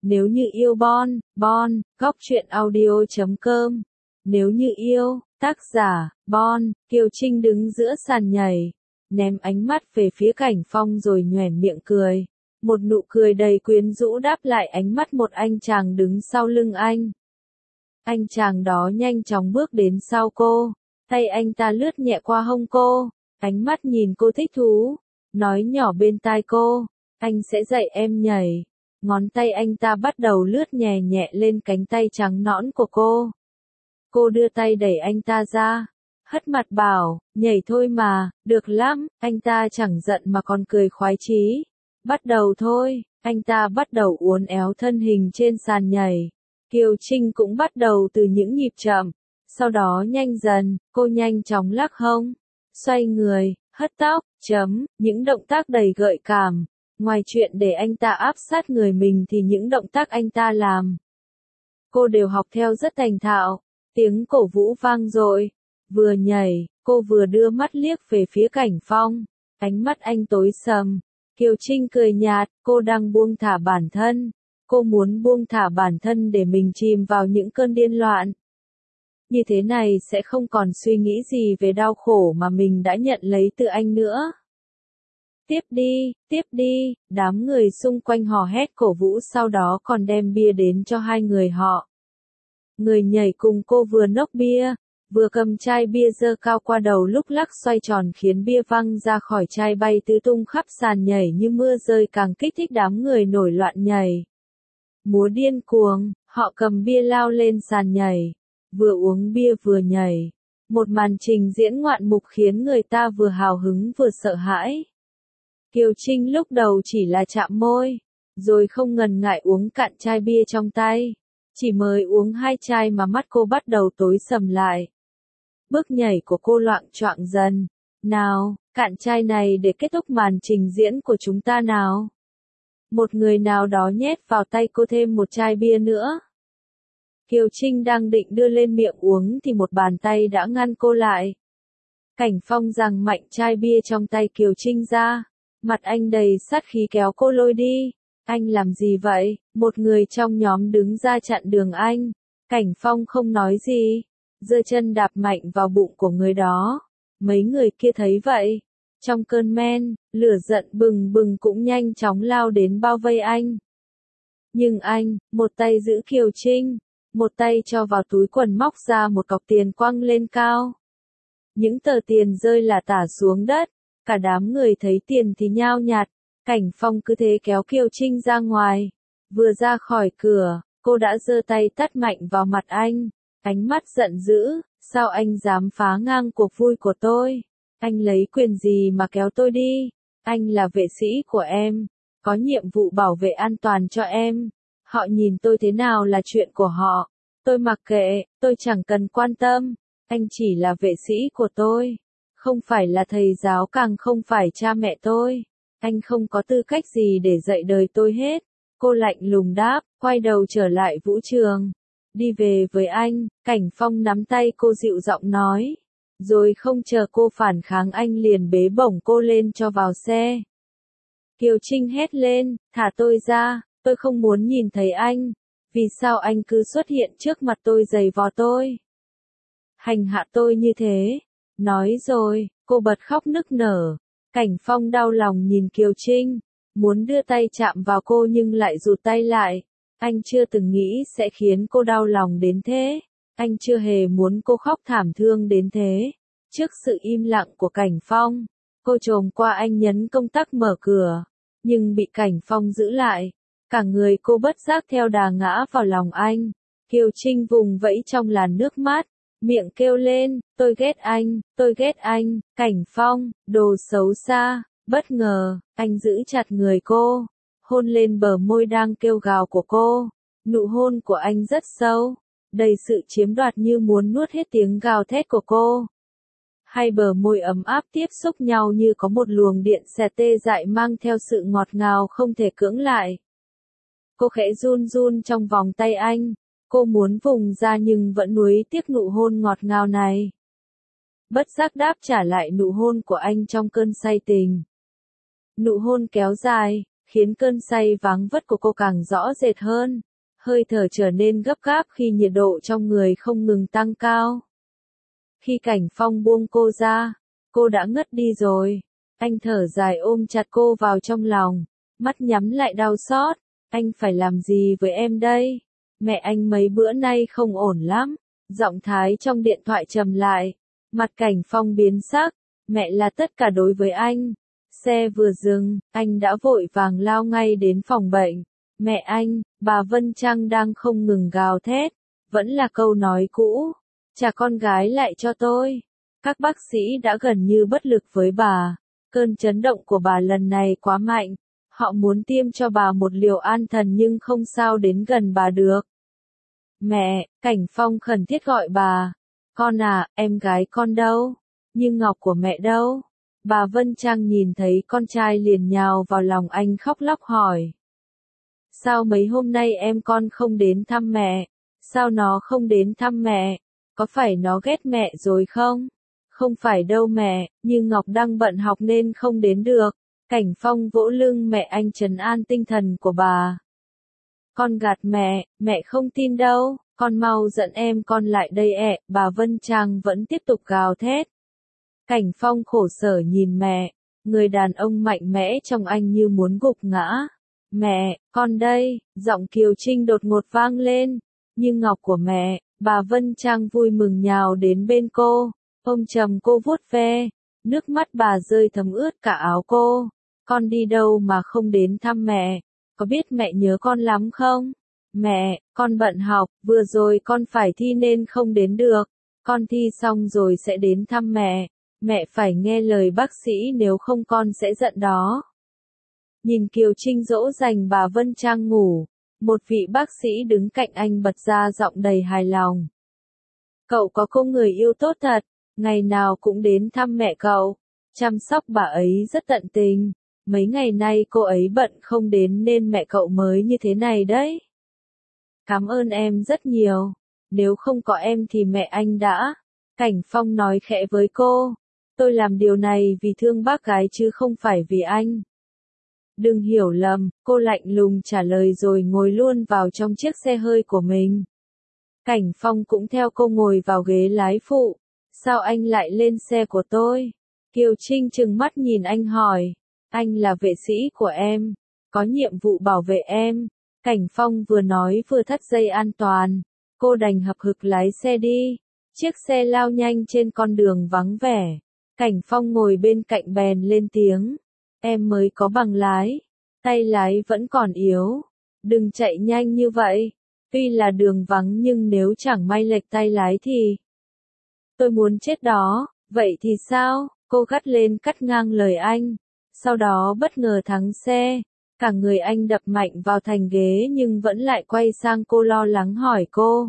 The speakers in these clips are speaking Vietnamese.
Nếu như yêu Bon, góc truyện audio.com. Nếu như yêu, tác giả, Bon, Kiều Trinh đứng giữa sàn nhảy, ném ánh mắt về phía Cảnh Phong rồi nhoẻn miệng cười. Một nụ cười đầy quyến rũ đáp lại ánh mắt một anh chàng đứng sau lưng anh. Anh chàng đó nhanh chóng bước đến sau cô, tay anh ta lướt nhẹ qua hông cô, ánh mắt nhìn cô thích thú, nói nhỏ bên tai cô, anh sẽ dạy em nhảy. Ngón tay anh ta bắt đầu lướt nhẹ nhẹ lên cánh tay trắng nõn của cô. Cô đưa tay đẩy anh ta ra, hất mặt bảo, nhảy thôi mà, được lắm, anh ta chẳng giận mà còn cười khoái chí. Bắt đầu thôi, anh ta bắt đầu uốn éo thân hình trên sàn nhảy. Kiều Trinh cũng bắt đầu từ những nhịp chậm, sau đó nhanh dần, cô nhanh chóng lắc hông, xoay người, hất tóc, những động tác đầy gợi cảm. Ngoài chuyện để anh ta áp sát người mình thì những động tác anh ta làm, cô đều học theo rất thành thạo. Tiếng cổ vũ vang dội, vừa nhảy, cô vừa đưa mắt liếc về phía Cảnh Phong, ánh mắt anh tối sầm. Kiều Trinh cười nhạt, cô đang buông thả bản thân, cô muốn buông thả bản thân để mình chìm vào những cơn điên loạn. Như thế này sẽ không còn suy nghĩ gì về đau khổ mà mình đã nhận lấy từ anh nữa. Tiếp đi, đám người xung quanh hò hét cổ vũ sau đó còn đem bia đến cho hai người họ. Người nhảy cùng cô vừa nốc bia, vừa cầm chai bia giơ cao qua đầu lúc lắc xoay tròn khiến bia văng ra khỏi chai bay tứ tung khắp sàn nhảy như mưa rơi càng kích thích đám người nổi loạn nhảy. Múa điên cuồng, họ cầm bia lao lên sàn nhảy, vừa uống bia vừa nhảy. Một màn trình diễn ngoạn mục khiến người ta vừa hào hứng vừa sợ hãi. Kiều Trinh lúc đầu chỉ là chạm môi, rồi không ngần ngại uống cạn chai bia trong tay. Chỉ mới uống 2 chai mà mắt cô bắt đầu tối sầm lại. Bước nhảy của cô loạng choạng dần. Nào, cạn chai này để kết thúc màn trình diễn của chúng ta nào. Một người nào đó nhét vào tay cô thêm một chai bia nữa. Kiều Trinh đang định đưa lên miệng uống thì một bàn tay đã ngăn cô lại. Cảnh Phong giằng mạnh chai bia trong tay Kiều Trinh ra. Mặt anh đầy sát khí kéo cô lôi đi. Anh làm gì vậy? Một người trong nhóm đứng ra chặn đường anh. Cảnh Phong không nói gì, giơ chân đạp mạnh vào bụng của người đó. Mấy người kia thấy vậy, trong cơn men, lửa giận bừng bừng cũng nhanh chóng lao đến bao vây anh. Nhưng anh, một tay giữ Kiều Trinh, một tay cho vào túi quần móc ra một cọc tiền quăng lên cao. Những tờ tiền rơi lả tả xuống đất, cả đám người thấy tiền thì nhao nhạt. Cảnh Phong cứ thế kéo Kiều Trinh ra ngoài. Vừa ra khỏi cửa, cô đã giơ tay tát mạnh vào mặt anh. Ánh mắt giận dữ, sao anh dám phá ngang cuộc vui của tôi? Anh lấy quyền gì mà kéo tôi đi? Anh là vệ sĩ của em, có nhiệm vụ bảo vệ an toàn cho em. Họ nhìn tôi thế nào là chuyện của họ. Tôi mặc kệ, tôi chẳng cần quan tâm. Anh chỉ là vệ sĩ của tôi, không phải là thầy giáo càng không phải cha mẹ tôi. Anh không có tư cách gì để dạy đời tôi hết. Cô lạnh lùng đáp, quay đầu trở lại vũ trường. Đi về với anh, Cảnh Phong nắm tay cô dịu giọng nói. Rồi không chờ cô phản kháng anh liền bế bổng cô lên cho vào xe. Kiều Trinh hét lên, thả tôi ra, tôi không muốn nhìn thấy anh. Vì sao anh cứ xuất hiện trước mặt tôi giày vò tôi? Hành hạ tôi như thế. Nói rồi, cô bật khóc nức nở. Cảnh Phong đau lòng nhìn Kiều Trinh, muốn đưa tay chạm vào cô nhưng lại rụt tay lại. Anh chưa từng nghĩ sẽ khiến cô đau lòng đến thế. Anh chưa hề muốn cô khóc thảm thương đến thế. Trước sự im lặng của Cảnh Phong, cô chồm qua anh nhấn công tắc mở cửa, nhưng bị Cảnh Phong giữ lại. Cả người cô bất giác theo đà ngã vào lòng anh. Kiều Trinh vùng vẫy trong làn nước mắt, miệng kêu lên, tôi ghét anh, Cảnh Phong, đồ xấu xa. Bất ngờ, anh giữ chặt người cô, hôn lên bờ môi đang kêu gào của cô. Nụ hôn của anh rất sâu, đầy sự chiếm đoạt như muốn nuốt hết tiếng gào thét của cô. Hai bờ môi ấm áp tiếp xúc nhau như có một luồng điện xẹt tê dại mang theo sự ngọt ngào không thể cưỡng lại. Cô khẽ run run trong vòng tay anh. Cô muốn vùng ra nhưng vẫn nuối tiếc nụ hôn ngọt ngào này. Bất giác đáp trả lại nụ hôn của anh trong cơn say tình. Nụ hôn kéo dài, khiến cơn say váng vất của cô càng rõ rệt hơn. Hơi thở trở nên gấp gáp khi nhiệt độ trong người không ngừng tăng cao. Khi Cảnh Phong buông cô ra, cô đã ngất đi rồi. Anh thở dài ôm chặt cô vào trong lòng, mắt nhắm lại đau xót. Anh phải làm gì với em đây? Mẹ anh mấy bữa nay không ổn lắm. Giọng Thái trong điện thoại trầm lại. Mặt Cảnh Phong biến sắc. Mẹ là tất cả đối với anh. Xe vừa dừng, anh đã vội vàng lao ngay đến phòng bệnh. Mẹ anh, bà Vân Trăng đang không ngừng gào thét. Vẫn là câu nói cũ. Trả con gái lại cho tôi. Các bác sĩ đã gần như bất lực với bà. Cơn chấn động của bà lần này quá mạnh. Họ muốn tiêm cho bà một liều an thần nhưng không sao đến gần bà được. Mẹ, Cảnh Phong khẩn thiết gọi bà. Con à, em gái con đâu? Nhưng ngọc của mẹ đâu? Bà Vân Trang nhìn thấy con trai liền nhào vào lòng anh khóc lóc hỏi. Sao mấy hôm nay em con không đến thăm mẹ? Sao nó không đến thăm mẹ? Có phải nó ghét mẹ rồi không? Không phải đâu mẹ, nhưng Ngọc đang bận học nên không đến được. Cảnh Phong vỗ lưng mẹ anh trấn an tinh thần của bà. Con gạt mẹ không tin đâu, con mau dẫn em con lại đây ẹ, bà Vân Trang vẫn tiếp tục gào thét. Cảnh Phong khổ sở nhìn mẹ, người đàn ông mạnh mẽ trong anh như muốn gục ngã. Mẹ, con đây, giọng Kiều Trinh đột ngột vang lên. Nhưng ngọc của mẹ, bà Vân Trang vui mừng nhào đến bên cô, ôm chầm cô vuốt ve, nước mắt bà rơi thấm ướt cả áo cô. Con đi đâu mà không đến thăm mẹ, có biết mẹ nhớ con lắm không? Mẹ, con bận học, vừa rồi con phải thi nên không đến được, con thi xong rồi sẽ đến thăm mẹ phải nghe lời bác sĩ nếu không con sẽ giận đó. Nhìn Kiều Trinh dỗ dành bà Vân Trang ngủ, một vị bác sĩ đứng cạnh anh bật ra giọng đầy hài lòng. Cậu có cô người yêu tốt thật, ngày nào cũng đến thăm mẹ cậu, chăm sóc bà ấy rất tận tình, mấy ngày nay cô ấy bận không đến nên mẹ cậu mới như thế này đấy. Cảm ơn em rất nhiều, nếu không có em thì mẹ anh đã. Cảnh Phong nói khẽ với cô, tôi làm điều này vì thương bác gái chứ không phải vì anh. Đừng hiểu lầm, cô lạnh lùng trả lời rồi ngồi luôn vào trong chiếc xe hơi của mình. Cảnh Phong cũng theo cô ngồi vào ghế lái phụ. Sao anh lại lên xe của tôi? Kiều Trinh trừng mắt nhìn anh hỏi. Anh là vệ sĩ của em, có nhiệm vụ bảo vệ em. Cảnh Phong vừa nói vừa thắt dây an toàn. Cô đành hậm hực lái xe đi. Chiếc xe lao nhanh trên con đường vắng vẻ. Cảnh Phong ngồi bên cạnh bèn lên tiếng. Em mới có bằng lái, tay lái vẫn còn yếu. Đừng chạy nhanh như vậy. Tuy là đường vắng nhưng nếu chẳng may lệch tay lái thì... Tôi muốn chết đó, vậy thì sao? Cô gắt lên cắt ngang lời anh. Sau đó bất ngờ thắng xe. Cả người anh đập mạnh vào thành ghế nhưng vẫn lại quay sang cô lo lắng hỏi cô.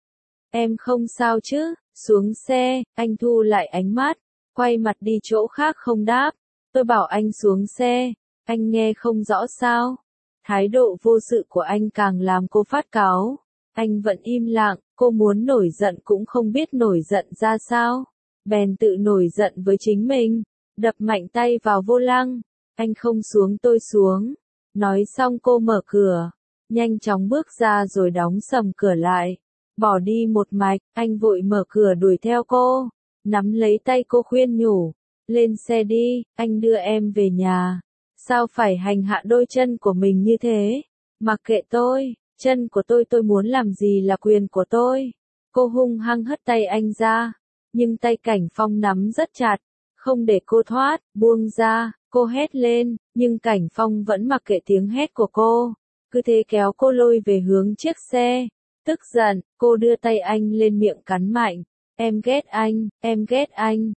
Em không sao chứ? Xuống xe, anh thu lại ánh mắt, quay mặt đi chỗ khác không đáp. Tôi bảo anh xuống xe, anh nghe không rõ sao? Thái độ vô sự của anh càng làm cô phát cáu. Anh vẫn im lặng, cô muốn nổi giận cũng không biết nổi giận ra sao. Bèn tự nổi giận với chính mình, đập mạnh tay vào vô lăng. Anh không xuống tôi xuống. Nói xong cô mở cửa, nhanh chóng bước ra rồi đóng sầm cửa lại. Bỏ đi một mạch, anh vội mở cửa đuổi theo cô, nắm lấy tay cô khuyên nhủ. Lên xe đi, anh đưa em về nhà. Sao phải hành hạ đôi chân của mình như thế? Mặc kệ tôi, chân của tôi muốn làm gì là quyền của tôi. Cô hung hăng hất tay anh ra, nhưng tay Cảnh Phong nắm rất chặt, không để cô thoát, buông ra, cô hét lên, nhưng Cảnh Phong vẫn mặc kệ tiếng hét của cô, cứ thế kéo cô lôi về hướng chiếc xe. Tức giận, cô đưa tay anh lên miệng cắn mạnh. Em ghét anh,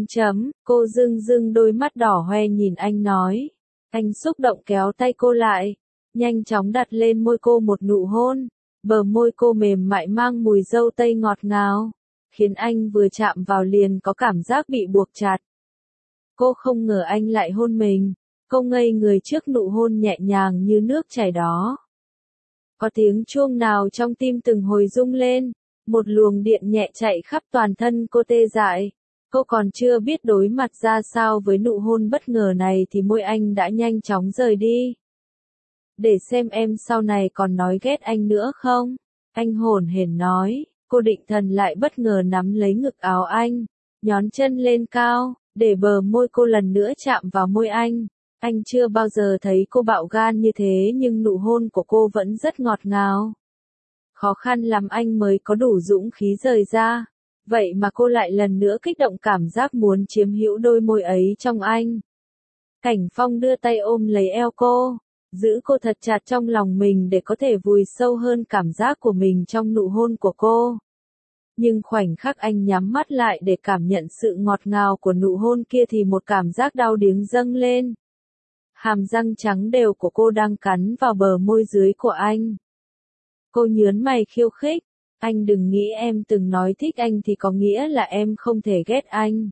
cô dưng đôi mắt đỏ hoe nhìn anh nói. Anh xúc động kéo tay cô lại, nhanh chóng đặt lên môi cô một nụ hôn. Bờ môi cô mềm mại mang mùi dâu tây ngọt ngào, khiến anh vừa chạm vào liền có cảm giác bị buộc chặt. Cô không ngờ anh lại hôn mình, cô ngây người trước nụ hôn nhẹ nhàng như nước chảy đó. Có tiếng chuông nào trong tim từng hồi rung lên, một luồng điện nhẹ chạy khắp toàn thân cô tê dại. Cô còn chưa biết đối mặt ra sao với nụ hôn bất ngờ này thì môi anh đã nhanh chóng rời đi. để xem em sau này còn nói ghét anh nữa không. Anh hổn hển nói, cô định thần lại bất ngờ nắm lấy ngực áo anh, nhón chân lên cao, để bờ môi cô lần nữa chạm vào môi anh. Anh chưa bao giờ thấy cô bạo gan như thế nhưng nụ hôn của cô vẫn rất ngọt ngào. Khó khăn lắm anh mới có đủ dũng khí rời ra. Vậy mà cô lại lần nữa kích động cảm giác muốn chiếm hữu đôi môi ấy trong anh. Cảnh Phong đưa tay ôm lấy eo cô, giữ cô thật chặt trong lòng mình để có thể vùi sâu hơn cảm giác của mình trong nụ hôn của cô. Nhưng khoảnh khắc anh nhắm mắt lại để cảm nhận sự ngọt ngào của nụ hôn kia thì một cảm giác đau điếng dâng lên. Hàm răng trắng đều của cô đang cắn vào bờ môi dưới của anh. Cô nhớn mày khiêu khích, anh đừng nghĩ em từng nói thích anh thì có nghĩa là em không thể ghét anh.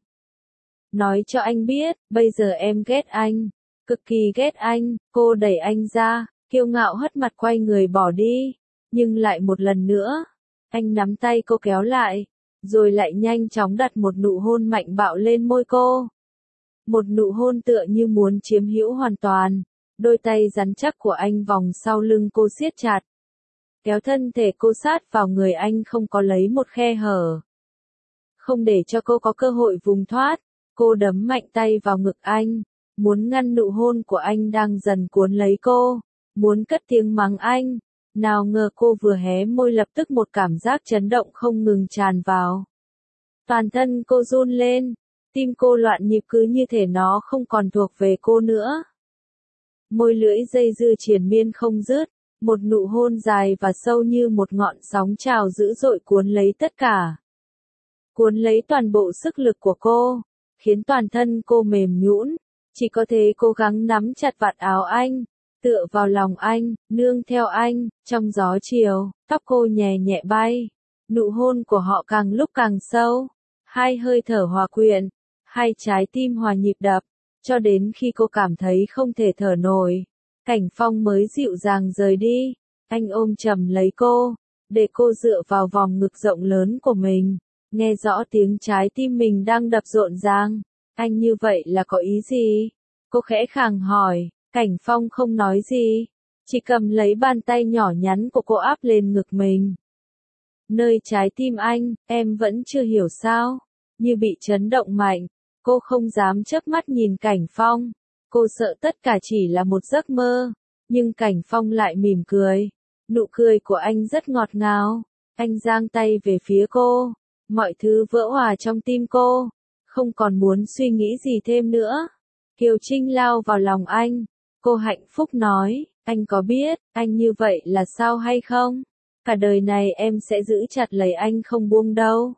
Nói cho anh biết, bây giờ em ghét anh, cực kỳ ghét anh. Cô đẩy anh ra, kiêu ngạo hất mặt quay người bỏ đi, nhưng lại một lần nữa, anh nắm tay cô kéo lại, rồi lại nhanh chóng đặt một nụ hôn mạnh bạo lên môi cô. Một nụ hôn tựa như muốn chiếm hữu hoàn toàn, đôi tay rắn chắc của anh vòng sau lưng cô siết chặt, kéo thân thể cô sát vào người anh không có lấy một khe hở. Không để cho cô có cơ hội vùng thoát, cô đấm mạnh tay vào ngực anh, muốn ngăn nụ hôn của anh đang dần cuốn lấy cô, muốn cất tiếng mắng anh. Nào ngờ cô vừa hé môi lập tức một cảm giác chấn động không ngừng tràn vào. Toàn thân cô run lên, tim cô loạn nhịp cứ như thể nó không còn thuộc về cô nữa. Môi lưỡi dây dưa triền miên không dứt, một nụ hôn dài và sâu như một ngọn sóng trào dữ dội cuốn lấy tất cả. Cuốn lấy toàn bộ sức lực của cô, khiến toàn thân cô mềm nhũn, chỉ có thể cố gắng nắm chặt vạt áo anh, tựa vào lòng anh, nương theo anh. Trong gió chiều, tóc cô nhẹ nhẹ bay, nụ hôn của họ càng lúc càng sâu, hai hơi thở hòa quyện, hai trái tim hòa nhịp đập, cho đến khi cô cảm thấy không thể thở nổi. Cảnh Phong mới dịu dàng rời đi, anh ôm chầm lấy cô, để cô dựa vào vòng ngực rộng lớn của mình, nghe rõ tiếng trái tim mình đang đập rộn ràng. Anh như vậy là có ý gì? Cô khẽ khàng hỏi. Cảnh Phong không nói gì, chỉ cầm lấy bàn tay nhỏ nhắn của cô áp lên ngực mình. Nơi trái tim anh, em vẫn chưa hiểu sao? Như bị chấn động mạnh, cô không dám chớp mắt nhìn Cảnh Phong. Cô sợ tất cả chỉ là một giấc mơ, nhưng Cảnh Phong lại mỉm cười. Nụ cười của anh rất ngọt ngào. Anh giang tay về phía cô, mọi thứ vỡ hòa trong tim cô, không còn muốn suy nghĩ gì thêm nữa. Kiều Trinh lao vào lòng anh. Cô hạnh phúc nói, anh có biết, anh như vậy là sao hay không? Cả đời này em sẽ giữ chặt lấy anh không buông đâu.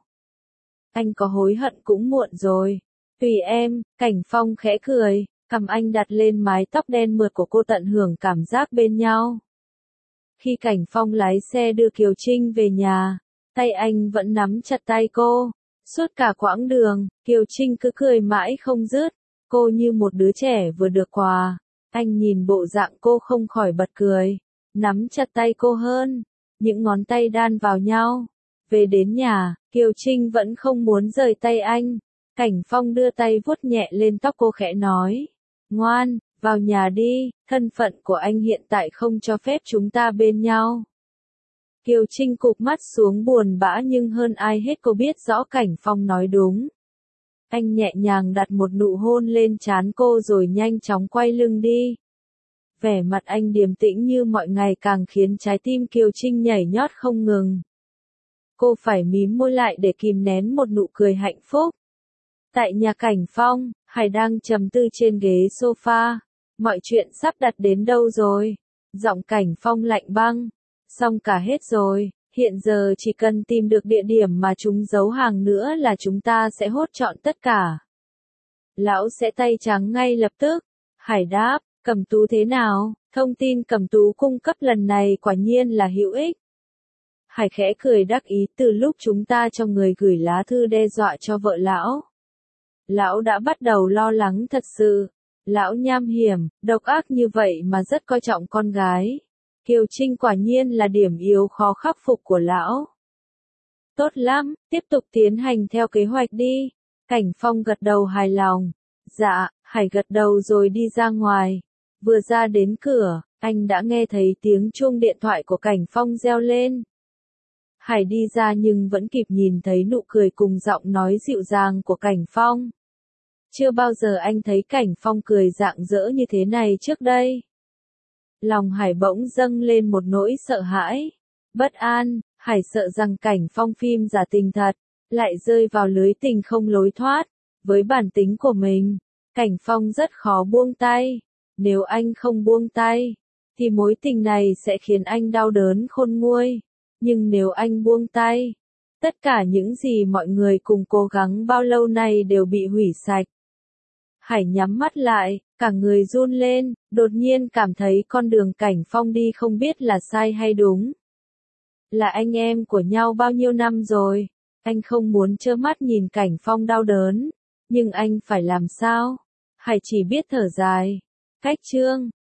Anh có hối hận cũng muộn rồi. Tùy em. Cảnh Phong khẽ cười, cầm anh đặt lên mái tóc đen mượt của cô tận hưởng cảm giác bên nhau. Khi Cảnh Phong lái xe đưa Kiều Trinh về nhà, tay anh vẫn nắm chặt tay cô. Suốt cả quãng đường, Kiều Trinh cứ cười mãi không dứt. Cô như một đứa trẻ vừa được quà. Anh nhìn bộ dạng cô không khỏi bật cười, nắm chặt tay cô hơn, những ngón tay đan vào nhau. Về đến nhà, Kiều Trinh vẫn không muốn rời tay anh. Cảnh Phong đưa tay vuốt nhẹ lên tóc cô khẽ nói, ngoan, vào nhà đi, thân phận của anh hiện tại không cho phép chúng ta bên nhau. Kiều Trinh cụp mắt xuống buồn bã nhưng hơn ai hết cô biết rõ Cảnh Phong nói đúng. Anh nhẹ nhàng đặt một nụ hôn lên trán cô rồi nhanh chóng quay lưng đi. Vẻ mặt anh điềm tĩnh như mọi ngày càng khiến trái tim Kiều Trinh nhảy nhót không ngừng. Cô phải mím môi lại để kìm nén một nụ cười hạnh phúc. Tại nhà Cảnh Phong, Hải đang trầm tư trên ghế sofa. Mọi chuyện sắp đặt đến đâu rồi? Giọng Cảnh Phong lạnh băng. Xong cả hết rồi. Hiện giờ chỉ cần tìm được địa điểm mà chúng giấu hàng nữa là chúng ta sẽ hốt trọn tất cả. Lão sẽ tay trắng ngay lập tức. Hải đáp, Cẩm Tú thế nào? Thông tin Cẩm Tú cung cấp lần này quả nhiên là hữu ích. Hải khẽ cười đắc ý từ lúc chúng ta cho người gửi lá thư đe dọa cho vợ lão. Lão đã bắt đầu lo lắng thật sự. Lão nham hiểm, độc ác như vậy mà rất coi trọng con gái. Kiều Trinh quả nhiên là điểm yếu khó khắc phục của lão. Tốt lắm, tiếp tục tiến hành theo kế hoạch đi. Cảnh Phong gật đầu hài lòng. Dạ, Hải gật đầu rồi đi ra ngoài. Vừa ra đến cửa, anh đã nghe thấy tiếng chuông điện thoại của Cảnh Phong reo lên. Hải đi ra nhưng vẫn kịp nhìn thấy nụ cười cùng giọng nói dịu dàng của Cảnh Phong. Chưa bao giờ anh thấy Cảnh Phong cười rạng rỡ như thế này trước đây. Lòng Hải bỗng dâng lên một nỗi sợ hãi, bất an. Hải sợ rằng Cảnh Phong phim giả tình thật, lại rơi vào lưới tình không lối thoát. Với bản tính của mình, Cảnh Phong rất khó buông tay. Nếu anh không buông tay, thì mối tình này sẽ khiến anh đau đớn khôn nguôi. Nhưng nếu anh buông tay, tất cả những gì mọi người cùng cố gắng bao lâu nay đều bị hủy sạch. Hải nhắm mắt lại, cả người run lên, đột nhiên cảm thấy con đường Cảnh Phong đi không biết là sai hay đúng. Là anh em của nhau bao nhiêu năm rồi, anh không muốn trơ mắt nhìn Cảnh Phong đau đớn, nhưng anh phải làm sao? Hải chỉ biết thở dài. Cách chương